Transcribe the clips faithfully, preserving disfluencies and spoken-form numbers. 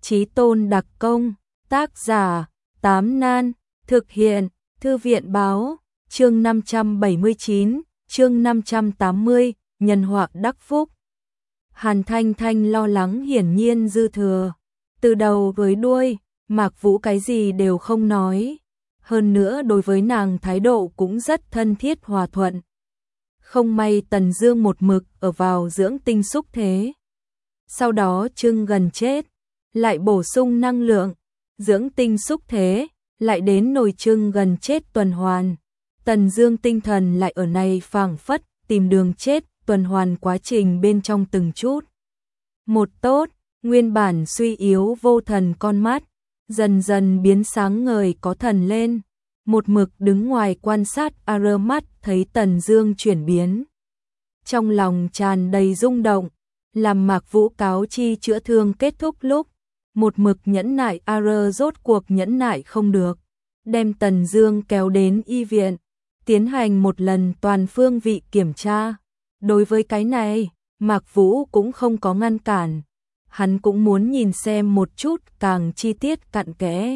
Chí tôn đặc công, tác giả, Tám Nan, thực hiện, Thư viện báo, chương năm trăm bảy mươi chín, chương năm trăm tám mươi, nhân họa đắc phúc. Hàn Thanh Thanh lo lắng hiển nhiên dư thừa. Từ đầu với đuôi, Mạc Vũ cái gì đều không nói. Hơn nữa đối với nàng thái độ cũng rất thân thiết hòa thuận. Không may Tần Dương một mực ở vào dưỡng tinh xúc thế. Sau đó Trưng gần chết, lại bổ sung năng lượng, dưỡng tinh xúc thế, lại đến nồi Trưng gần chết tuần hoàn. Tần Dương tinh thần lại ở này phảng phất tìm đường chết, tuần hoàn quá trình bên trong từng chút. Một tốt, nguyên bản suy yếu vô thần con mắt, dần dần biến sáng ngời có thần lên. Một mực đứng ngoài quan sát ar mắt thấy Tần Dương chuyển biến. Trong lòng tràn đầy rung động, làm Mạc Vũ cáo chi chữa thương kết thúc lúc, một mực nhẫn nại ar rốt cuộc nhẫn nại không được, đem Tần Dương kéo đến y viện, tiến hành một lần toàn phương vị kiểm tra. Đối với cái này, Mạc Vũ cũng không có ngăn cản, hắn cũng muốn nhìn xem một chút càng chi tiết cặn kẽ.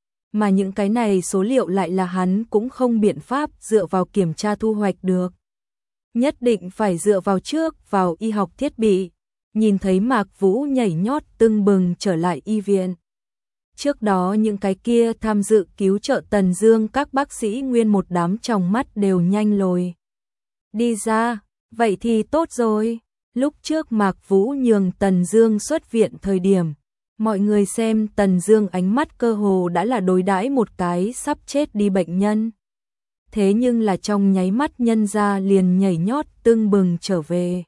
Mà những cái này số liệu lại là hắn cũng không biện pháp dựa vào kiểm tra thu hoạch được. Nhất định phải dựa vào trước vào y học thiết bị. Nhìn thấy Mạc Vũ nhảy nhót tưng bừng trở lại y viện. Trước đó những cái kia tham dự cứu trợ Tần Dương các bác sĩ nguyên một đám tròng mắt đều nhanh lồi. Đi ra, vậy thì tốt rồi. Lúc trước Mạc Vũ nhường Tần Dương xuất viện thời điểm, mọi người xem Tần Dương ánh mắt cơ hồ đã là đối đãi một cái sắp chết đi bệnh nhân. Thế nhưng là trong nháy mắt nhân ra liền nhảy nhót tưng bừng trở về.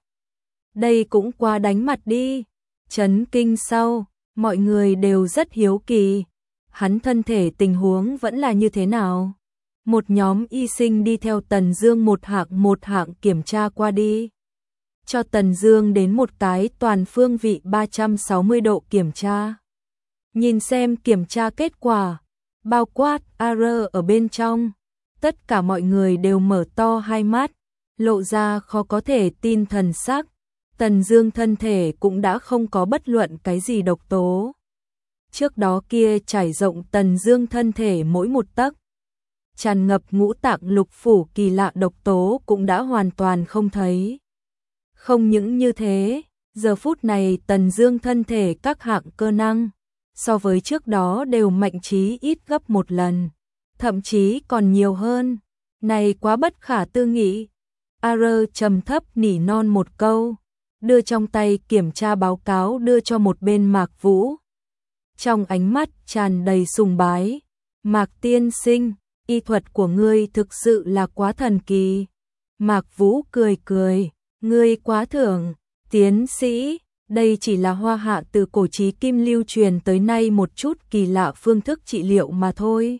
Đây cũng quá đánh mặt đi. Chấn kinh sau, mọi người đều rất hiếu kỳ. Hắn thân thể tình huống vẫn là như thế nào? Một nhóm y sinh đi theo Tần Dương một hạng một hạng kiểm tra qua đi. Cho Tần Dương đến một cái toàn phương vị ba trăm sáu mươi độ kiểm tra. Nhìn xem kiểm tra kết quả, bao quát ar ở bên trong. Tất cả mọi người đều mở to hai mắt, lộ ra khó có thể tin thần sắc. Tần Dương thân thể cũng đã không có bất luận cái gì độc tố. Trước đó kia trải rộng Tần Dương thân thể mỗi một tấc, tràn ngập ngũ tạng lục phủ kỳ lạ độc tố cũng đã hoàn toàn không thấy. Không những như thế, giờ phút này Tần Dương thân thể các hạng cơ năng so với trước đó đều mạnh chí ít gấp một lần, thậm chí còn nhiều hơn. Này quá bất khả tư nghị. Ar trầm thấp nỉ non một câu, đưa trong tay kiểm tra báo cáo đưa cho một bên Mạc Vũ. Trong ánh mắt tràn đầy sùng bái, Mạc tiên sinh, y thuật của ngươi thực sự là quá thần kỳ. Mạc Vũ cười cười, ngươi quá thưởng, tiến sĩ, đây chỉ là Hoa Hạ từ cổ chí kim lưu truyền tới nay một chút kỳ lạ phương thức trị liệu mà thôi.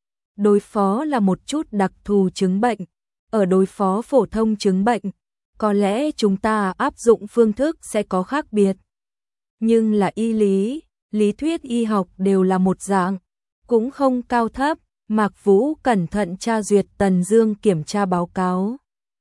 Đối phó là một chút đặc thù chứng bệnh, ở đối phó phổ thông chứng bệnh, có lẽ chúng ta áp dụng phương thức sẽ có khác biệt. Nhưng là y lý, lý thuyết y học đều là một dạng, cũng không cao thấp. Mạc Vũ cẩn thận tra duyệt Tần Dương kiểm tra báo cáo.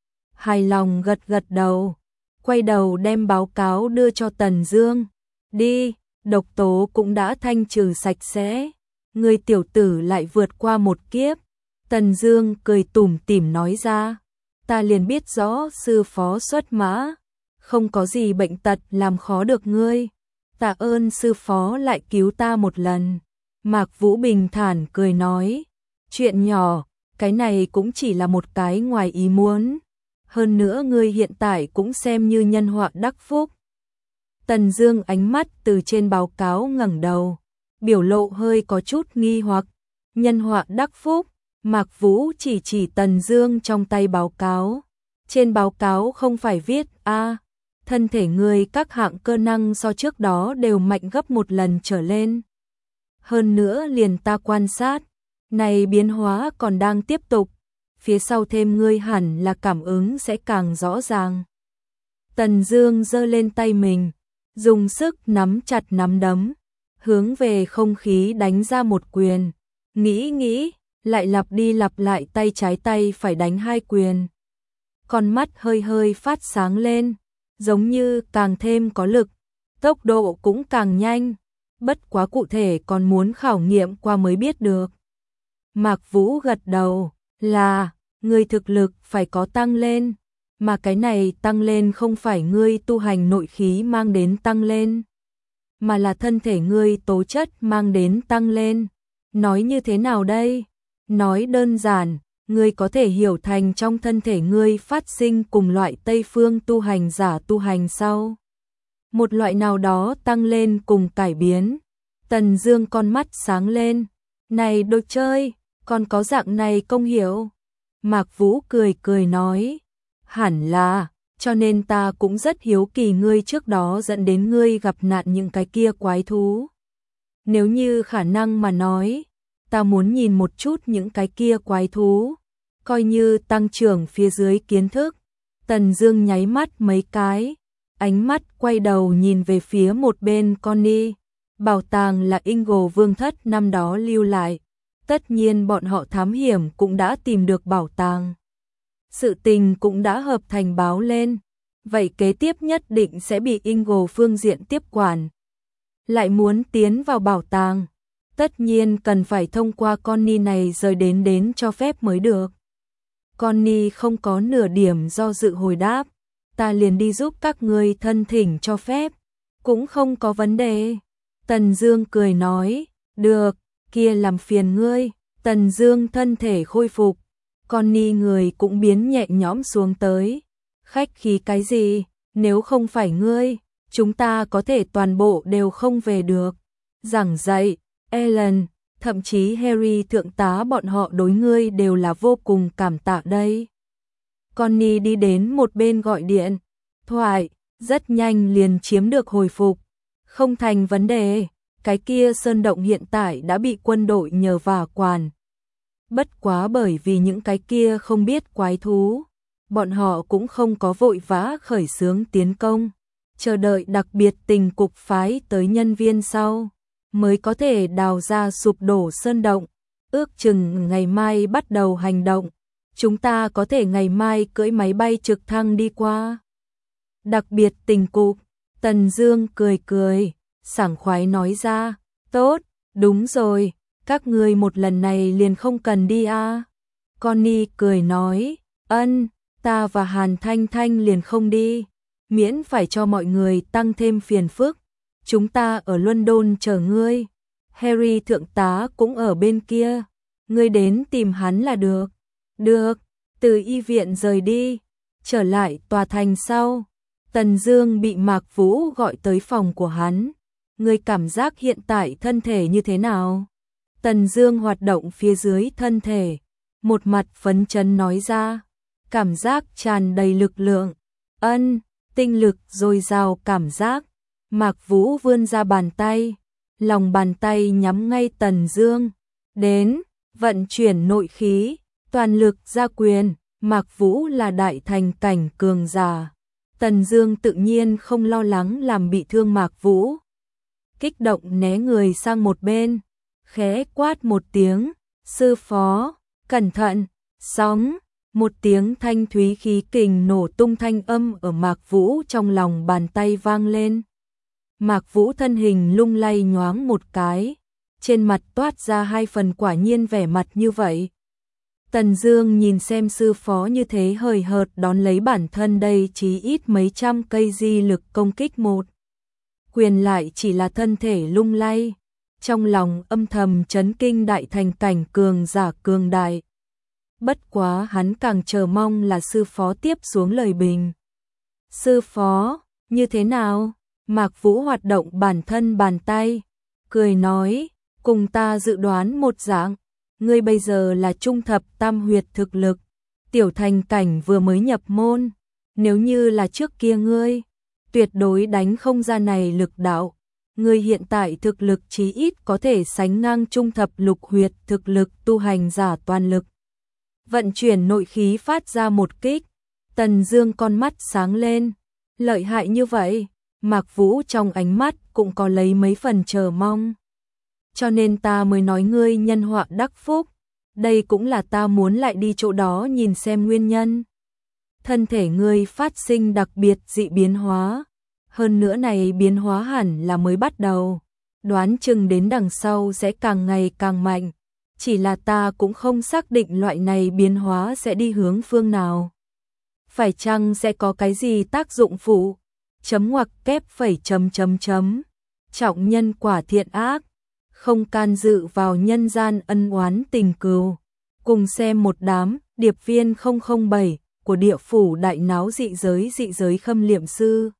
Hài lòng gật gật đầu, quay đầu đem báo cáo đưa cho Tần Dương. Đi, độc tố cũng đã thanh trừ sạch sẽ. Người tiểu tử lại vượt qua một kiếp. Tần Dương cười tủm tỉm nói ra. Ta liền biết rõ sư phó xuất mã, không có gì bệnh tật làm khó được ngươi. Tạ ơn sư phó lại cứu ta một lần. Mạc Vũ bình thản cười nói. Chuyện nhỏ, cái này cũng chỉ là một cái ngoài ý muốn. Hơn nữa ngươi hiện tại cũng xem như nhân họa đắc phúc. Tần Dương ánh mắt từ trên báo cáo ngẩng đầu, biểu lộ hơi có chút nghi hoặc. Nhân họa đắc phúc. Mạc Vũ chỉ chỉ Tần Dương trong tay báo cáo. Trên báo cáo không phải viết a, thân thể ngươi các hạng cơ năng so trước đó đều mạnh gấp một lần trở lên. Hơn nữa liền ta quan sát, này biến hóa còn đang tiếp tục, phía sau thêm ngươi hẳn là cảm ứng sẽ càng rõ ràng. Tần Dương giơ lên tay mình, dùng sức nắm chặt nắm đấm, hướng về không khí đánh ra một quyền. Nghĩ nghĩ, lại lặp đi lặp lại tay trái tay phải đánh hai quyền. Con mắt hơi hơi phát sáng lên, giống như càng thêm có lực, tốc độ cũng càng nhanh. bất quá cụ thể còn muốn khảo nghiệm qua mới biết được. Mạc Vũ gật đầu, là, ngươi thực lực phải có tăng lên, mà cái này tăng lên không phải ngươi tu hành nội khí mang đến tăng lên, mà là thân thể ngươi tố chất mang đến tăng lên. Nói như thế nào đây? Nói đơn giản, ngươi có thể hiểu thành trong thân thể ngươi phát sinh cùng loại Tây phương tu hành giả tu hành sau. Một loại nào đó tăng lên cùng cải biến. Tần Dương con mắt sáng lên. Này đồ chơi, còn có dạng này công hiểu. Mạc Vũ cười cười nói. Hẳn là, cho nên ta cũng rất hiếu kỳ ngươi trước đó dẫn đến ngươi gặp nạn những cái kia quái thú. Nếu như khả năng mà nói, ta muốn nhìn một chút những cái kia quái thú, coi như tăng trưởng phía dưới kiến thức. Tần Dương nháy mắt mấy cái, ánh mắt quay đầu nhìn về phía một bên Connie. Bảo tàng là Ingo Vương thất năm đó lưu lại, tất nhiên bọn họ thám hiểm cũng đã tìm được bảo tàng. Sự tình cũng đã hợp thành báo lên, vậy kế tiếp nhất định sẽ bị Ingo phương diện tiếp quản. Lại muốn tiến vào bảo tàng, tất nhiên cần phải thông qua Connie này rời đến đến cho phép mới được. Connie không có nửa điểm do dự hồi đáp, ta liền đi giúp các ngươi thân thỉnh cho phép, cũng không có vấn đề. Tần Dương cười nói, được, kia làm phiền ngươi. Tần Dương thân thể khôi phục, Connie người cũng biến nhẹ nhõm xuống tới. Khách khí cái gì, nếu không phải ngươi, chúng ta có thể toàn bộ đều không về được. Giảng dạy, Ellen, thậm chí Harry thượng tá bọn họ đối ngươi đều là vô cùng cảm tạ đây. Connie đi đến một bên gọi điện thoại, rất nhanh liền chiếm được hồi phục. Không thành vấn đề, cái kia sơn động hiện tại đã bị quân đội nhờ vả quản. Bất quá bởi vì những cái kia không biết quái thú, bọn họ cũng không có vội vã khởi xướng tiến công, chờ đợi đặc biệt tình cục phái tới nhân viên sau, mới có thể đào ra sụp đổ sơn động. Ước chừng ngày mai bắt đầu hành động, chúng ta có thể ngày mai cưỡi máy bay trực thăng đi qua. Đặc biệt tình cục, Tần Dương cười cười, sảng khoái nói ra, tốt, đúng rồi, các ngươi một lần này liền không cần đi à. Connie cười nói, ân, ta và Hàn Thanh Thanh liền không đi, miễn phải cho mọi người tăng thêm phiền phức, chúng ta ở London chờ ngươi. Harry thượng tá cũng ở bên kia, ngươi đến tìm hắn là được. Được, từ y viện rời đi, trở lại tòa thành sau. Tần Dương bị Mạc Vũ gọi tới phòng của hắn. Ngươi cảm giác hiện tại thân thể như thế nào? Tần Dương hoạt động phía dưới thân thể, một mặt phấn chấn nói ra, cảm giác tràn đầy lực lượng, ân, tinh lực dồi dào cảm giác. Mạc Vũ vươn ra bàn tay, lòng bàn tay nhắm ngay Tần Dương, đến, vận chuyển nội khí, toàn lực ra quyền. Mạc Vũ là đại thành cảnh cường giả, Tần Dương tự nhiên không lo lắng làm bị thương Mạc Vũ. Kích động né người sang một bên, khẽ quát một tiếng, sư phó, cẩn thận, sóng, một tiếng thanh thúy khí kình nổ tung thanh âm ở Mạc Vũ trong lòng bàn tay vang lên. Mạc Vũ thân hình lung lay nhoáng một cái, trên mặt toát ra hai phần quả nhiên vẻ mặt như vậy. Tần Dương nhìn xem sư phó như thế hời hợt đón lấy bản thân đây chí ít mấy trăm cây di lực công kích một. Quyền lại chỉ là thân thể lung lay, trong lòng âm thầm chấn kinh đại thành cảnh cường giả cường đại. Bất quá hắn càng chờ mong là sư phó tiếp xuống lời bình. Sư phó, như thế nào? Mạc Vũ hoạt động bản thân bàn tay, cười nói, cùng ta dự đoán một dạng. Ngươi bây giờ là trung thập tam huyệt thực lực, tiểu thành cảnh vừa mới nhập môn, nếu như là trước kia ngươi, tuyệt đối đánh không ra này lực đạo. Ngươi hiện tại thực lực chí ít có thể sánh ngang trung thập lục huyệt thực lực tu hành giả toàn lực. Vận chuyển nội khí phát ra một kích, Tần Dương con mắt sáng lên, lợi hại như vậy. Mạc Vũ trong ánh mắt cũng có lấy mấy phần chờ mong. Cho nên ta mới nói ngươi nhân họa đắc phúc, đây cũng là ta muốn lại đi chỗ đó nhìn xem nguyên nhân. Thân thể ngươi phát sinh đặc biệt dị biến hóa, hơn nữa này biến hóa hẳn là mới bắt đầu. đoán chừng đến đằng sau sẽ càng ngày càng mạnh, chỉ là ta cũng không xác định loại này biến hóa sẽ đi hướng phương nào. Phải chăng sẽ có cái gì tác dụng phụ? Chấm ngoặc kép phẩy chấm chấm chấm. Trọng nhân quả thiện ác, không can dự vào nhân gian ân oán tình cừu. Cùng xem một đám điệp viên không không bảy của địa phủ đại náo dị giới dị giới khâm liệm sư.